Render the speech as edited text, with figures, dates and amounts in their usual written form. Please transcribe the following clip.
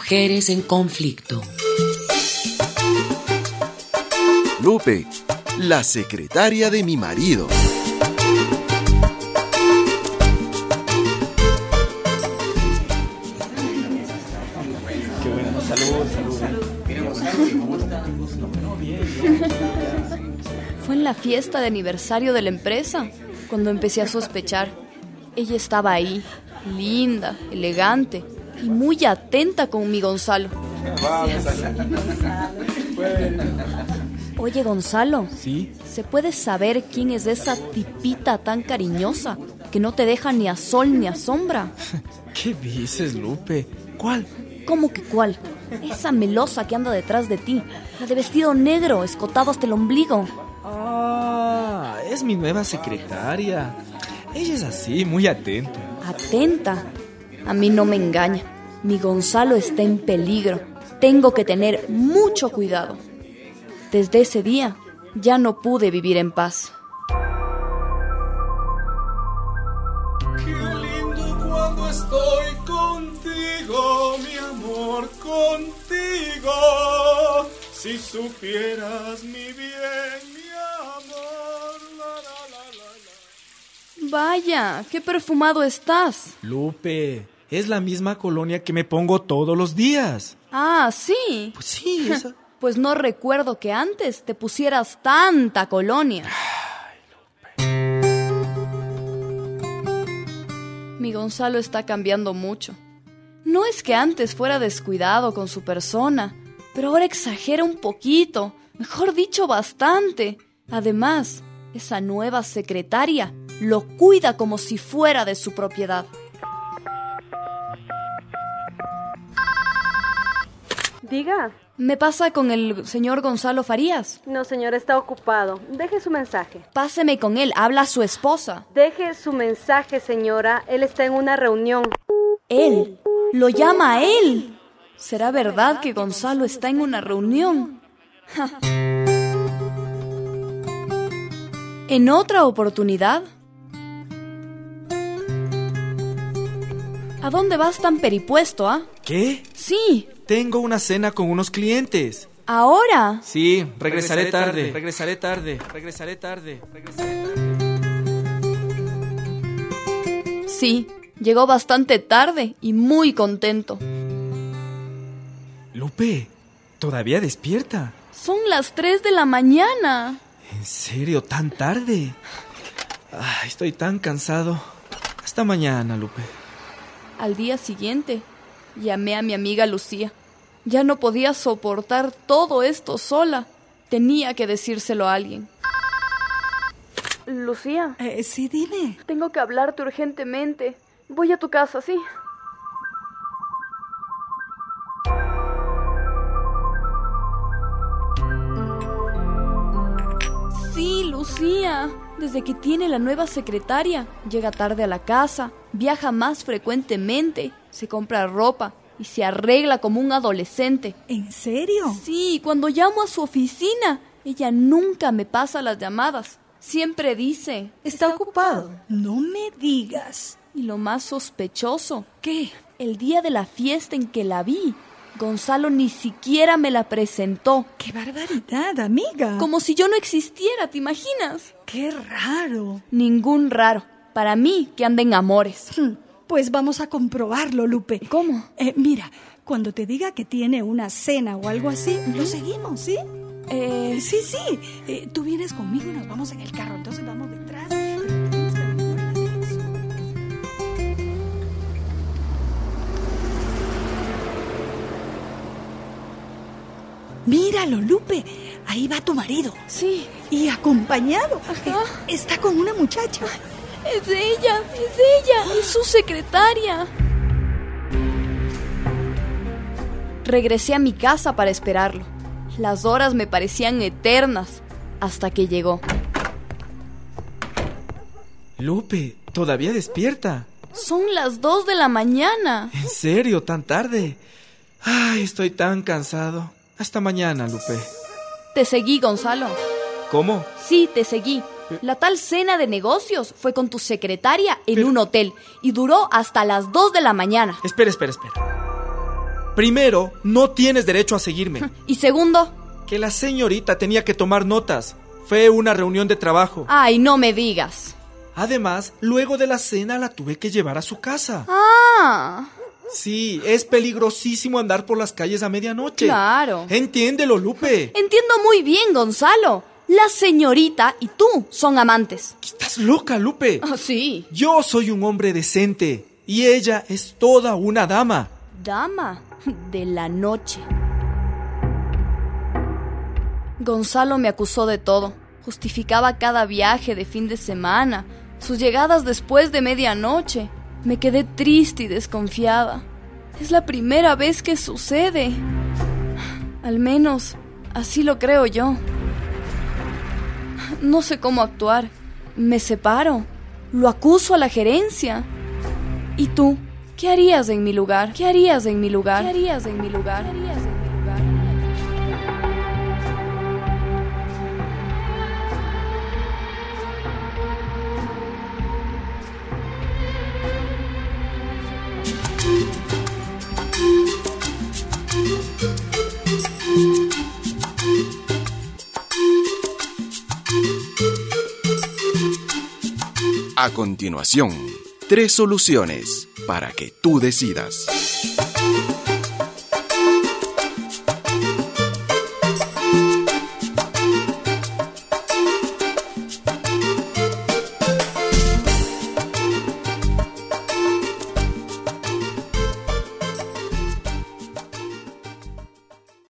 Mujeres en conflicto. Lupe, la secretaria de mi marido. Qué bueno, salud. Fue en la fiesta de aniversario de la empresa cuando empecé a sospechar. Ella estaba ahí, linda, elegante y muy atenta con mi Gonzalo. Oye, Gonzalo, ¿Sí? ¿se puede saber quién es esa tipita tan cariñosa que no te deja ni a sol ni a sombra? ¿Qué dices, Lupe? ¿Cuál? ¿Cómo que cuál? Esa melosa que anda detrás de ti, la de vestido negro, escotado hasta el ombligo. Ah, es mi nueva secretaria. Ella es así, muy atenta. Atenta. A mí no me engaña. Mi Gonzalo está en peligro. Tengo que tener mucho cuidado. Desde ese día, ya no pude vivir en paz. Qué lindo cuando estoy contigo, mi amor, contigo. Si supieras mi bien, mi amor. La. Vaya, qué perfumado estás. Lupe, es la misma colonia que me pongo todos los días. Ah, ¿sí? Pues sí, esa. Pues no recuerdo que antes te pusieras tanta colonia. Mi Gonzalo está cambiando mucho. No es que antes fuera descuidado con su persona, pero ahora exagera un poquito, mejor dicho, bastante. Además, esa nueva secretaria lo cuida como si fuera de su propiedad. Diga. ¿Me pasa con el señor Gonzalo Farías? No, señor, está ocupado. Deje su mensaje. Páseme con él, habla su esposa. Deje su mensaje, señora. Él está en una reunión. ¿Él? ¿Lo llama a él? ¿Será verdad que Gonzalo está en una reunión? ¿En otra oportunidad? ¿A dónde vas tan peripuesto, ah? ¿Qué? Sí. Tengo una cena con unos clientes. ¿Ahora? Sí, regresaré tarde. Sí, llegó bastante tarde y muy contento. Lupe, ¿todavía despierta? Son las 3 de la mañana. ¿En serio, tan tarde? Ay, estoy tan cansado. Hasta mañana, Lupe. Al día siguiente, llamé a mi amiga Lucía. Ya no podía soportar todo esto sola. Tenía que decírselo a alguien. Lucía. Sí, dime. Tengo que hablarte urgentemente. Voy a tu casa, ¿sí? Sí, Lucía. Desde que tiene la nueva secretaria, llega tarde a la casa, viaja más frecuentemente, se compra ropa y se arregla como un adolescente. ¿En serio? Sí, cuando llamo a su oficina, ella nunca me pasa las llamadas. Siempre dice... ¿Está ocupado? No me digas. Y lo más sospechoso... ¿Qué? El día de la fiesta en que la vi, Gonzalo ni siquiera me la presentó. ¡Qué barbaridad, amiga! Como si yo no existiera, ¿te imaginas? ¡Qué raro! Ningún raro. Para mí, que anda en amores. Pues vamos a comprobarlo, Lupe. ¿Cómo? Mira, cuando te diga que tiene una cena o algo así, lo seguimos, ¿sí? Sí. Tú vienes conmigo y nos vamos en el carro, entonces vamos detrás. Míralo, Lupe. Ahí va tu marido. Sí. Y acompañado. Ajá. Está con una muchacha. Es ella, es su secretaria. Regresé a mi casa para esperarlo. Las horas me parecían eternas, hasta que llegó. Lupe, ¿todavía despierta? Son las 2 de la mañana. ¿En serio, tan tarde? Ay, estoy tan cansado. Hasta mañana, Lupe. Te seguí, Gonzalo. ¿Cómo? Sí, te seguí. La tal cena de negocios fue con tu secretaria en un hotel y duró hasta las 2 de la mañana. Espera. Primero, no tienes derecho a seguirme. Y segundo, Que la señorita tenía que tomar notas. Fue una reunión de trabajo. ay, no me digas. Además, luego de la cena la tuve que llevar a su casa. Ah, Sí, es peligrosísimo andar por las calles a medianoche. claro. Entiéndelo, Lupe. Entiendo muy bien, Gonzalo. La señorita y tú son amantes. Estás loca, Lupe. Ah, sí. Yo soy un hombre decente y ella es toda una dama. Dama de la noche. Gonzalo me acusó de todo. Justificaba cada viaje de fin de semana, sus llegadas después de medianoche. Me quedé triste y desconfiada. Es la primera vez que sucede. Al menos, así lo creo yo. No sé cómo actuar. Me separo. Lo acuso a la gerencia. ¿Y tú? ¿Qué harías en mi lugar? ¿Qué harías en mi lugar? ¿Qué harías en mi lugar? ¿Qué harías en mi lugar? A continuación, 3 soluciones para que tú decidas.